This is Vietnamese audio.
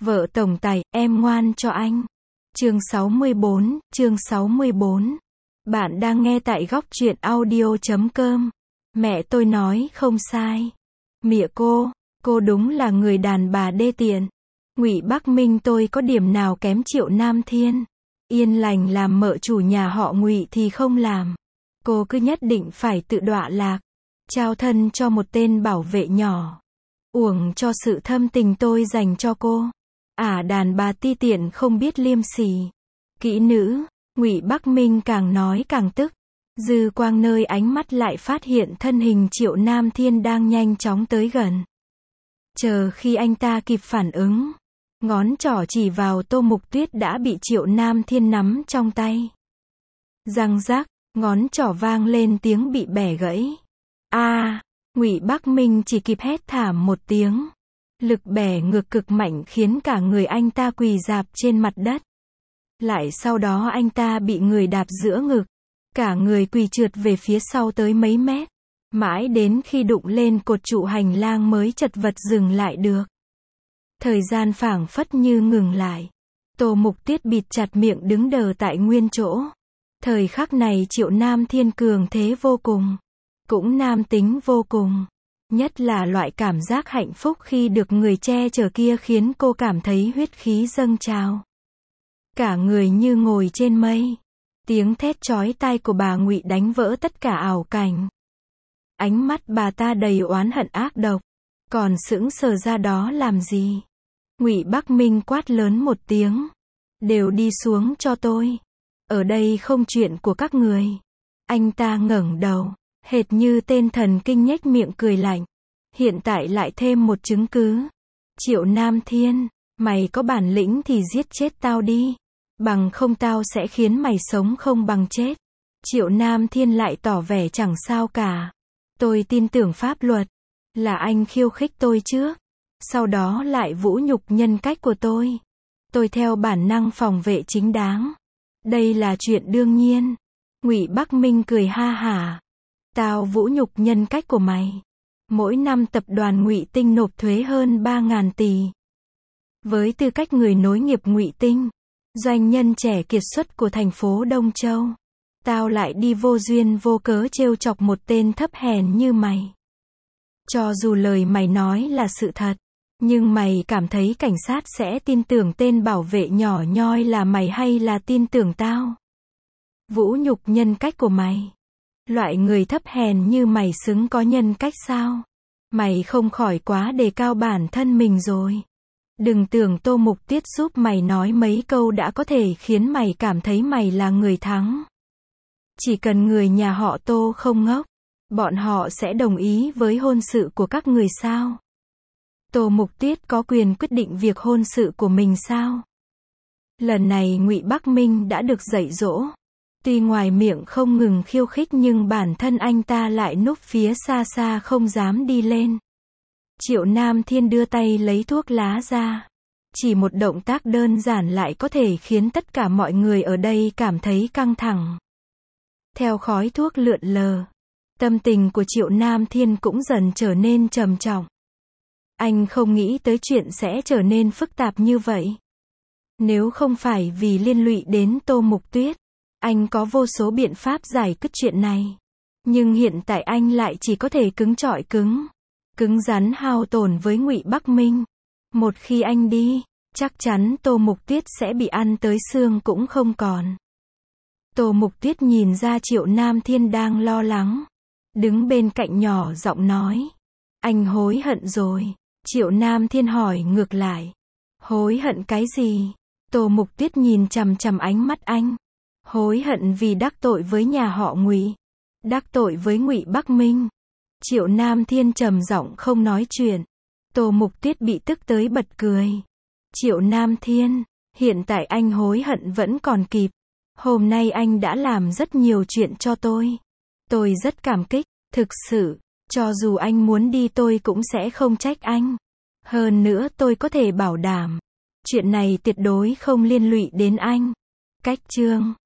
Vợ tổng tài, em ngoan cho anh. Chương 64, chương 64. Bạn đang nghe tại góc truyện audio.com. Mẹ tôi nói không sai. Mẹ cô đúng là người đàn bà đê tiện. Ngụy Bắc Minh tôi có điểm nào kém Triệu Nam Thiên. Yên lành làm mợ chủ nhà họ Ngụy thì không làm. Cô cứ nhất định phải tự đọa lạc. Trao thân cho một tên bảo vệ nhỏ. Uổng cho sự thâm tình tôi dành cho cô. Đàn bà ti tiện không biết liêm sỉ. Kỹ nữ. Ngụy Bắc Minh càng nói càng tức. Dư quang nơi ánh mắt lại phát hiện thân hình Triệu Nam Thiên đang nhanh chóng tới gần. Chờ khi anh ta kịp phản ứng, ngón trỏ chỉ vào Tô Mục Tuyết đã bị Triệu Nam Thiên nắm trong tay. Răng rác, ngón trỏ vang lên tiếng bị bẻ gãy. Ngụy Bắc Minh chỉ kịp hét thảm một tiếng. Lực bẻ ngược cực mạnh khiến cả người anh ta quỳ rạp trên mặt đất. Lại sau đó anh ta bị người đạp giữa ngực. Cả người quỳ trượt về phía sau tới mấy mét. Mãi đến khi đụng lên cột trụ hành lang mới chật vật dừng lại được. Thời gian phảng phất như ngừng lại. Tô Mục Tuyết bịt chặt miệng đứng đờ tại nguyên chỗ. Thời khắc này Triệu Nam Thiên cường thế vô cùng. Cũng nam tính vô cùng. Nhất là loại cảm giác hạnh phúc khi được người che chở kia khiến cô cảm thấy huyết khí dâng trào. Cả người như ngồi trên mây. Tiếng thét chói tai của bà Ngụy đánh vỡ tất cả ảo cảnh. Ánh mắt bà ta đầy oán hận ác độc. Còn sững sờ ra đó làm gì? Ngụy Bắc Minh quát lớn một tiếng. Đều đi xuống cho tôi. Ở đây không chuyện của các người. Anh ta ngẩng đầu. Hệt như tên thần kinh nhếch miệng cười lạnh. Hiện tại lại thêm một chứng cứ. Triệu Nam Thiên, mày có bản lĩnh thì giết chết tao đi. Bằng không tao sẽ khiến mày sống không bằng chết. Triệu Nam Thiên lại tỏ vẻ chẳng sao cả. Tôi tin tưởng pháp luật. Là anh khiêu khích tôi trước. Sau đó lại vũ nhục nhân cách của tôi. Tôi theo bản năng phòng vệ chính đáng. Đây là chuyện đương nhiên. Ngụy Bắc Minh cười ha hả. Tao vũ nhục nhân cách của mày. Mỗi năm tập đoàn Ngụy Tinh nộp thuế hơn 3.000 tỷ. Với tư cách người nối nghiệp Ngụy Tinh, doanh nhân trẻ kiệt xuất của thành phố Đông Châu, tao lại đi vô duyên vô cớ trêu chọc một tên thấp hèn như mày. Cho dù lời mày nói là sự thật, nhưng mày cảm thấy cảnh sát sẽ tin tưởng tên bảo vệ nhỏ nhoi là mày hay là tin tưởng tao? Vũ nhục nhân cách của mày. Loại người thấp hèn như mày xứng có nhân cách sao? Mày không khỏi quá đề cao bản thân mình rồi. Đừng tưởng Tô Mục Tuyết giúp mày nói mấy câu đã có thể khiến mày cảm thấy mày là người thắng. Chỉ cần người nhà họ Tô không ngốc, bọn họ sẽ đồng ý với hôn sự của các người sao? Tô Mục Tuyết có quyền quyết định việc hôn sự của mình sao? Lần này Ngụy Bắc Minh đã được dạy dỗ. Tuy ngoài miệng không ngừng khiêu khích nhưng bản thân anh ta lại núp phía xa xa không dám đi lên. Triệu Nam Thiên đưa tay lấy thuốc lá ra. Chỉ một động tác đơn giản lại có thể khiến tất cả mọi người ở đây cảm thấy căng thẳng. Theo khói thuốc lượn lờ, tâm tình của Triệu Nam Thiên cũng dần trở nên trầm trọng. Anh không nghĩ tới chuyện sẽ trở nên phức tạp như vậy. Nếu không phải vì liên lụy đến Tô Mục Tuyết, anh có vô số biện pháp giải quyết chuyện này. Nhưng hiện tại anh lại chỉ có thể cứng trọi cứng rắn hao tổn với Ngụy Bắc Minh. Một khi anh đi, chắc chắn Tô Mục Tuyết sẽ bị ăn tới xương cũng không còn. Tô Mục Tuyết nhìn ra Triệu Nam Thiên đang lo lắng. Đứng bên cạnh nhỏ giọng nói. Anh hối hận rồi. Triệu Nam Thiên hỏi ngược lại. Hối hận cái gì? Tô Mục Tuyết nhìn chằm chằm ánh mắt anh. Hối hận vì đắc tội với nhà họ Ngụy. Đắc tội với Ngụy Bắc Minh. Triệu Nam Thiên trầm giọng không nói chuyện. Tô Mục Tuyết bị tức tới bật cười. Triệu Nam Thiên, hiện tại anh hối hận vẫn còn kịp. Hôm nay anh đã làm rất nhiều chuyện cho tôi. Tôi rất cảm kích, thực sự. Cho dù anh muốn đi tôi cũng sẽ không trách anh. Hơn nữa tôi có thể bảo đảm. Chuyện này tuyệt đối không liên lụy đến anh. Cách chương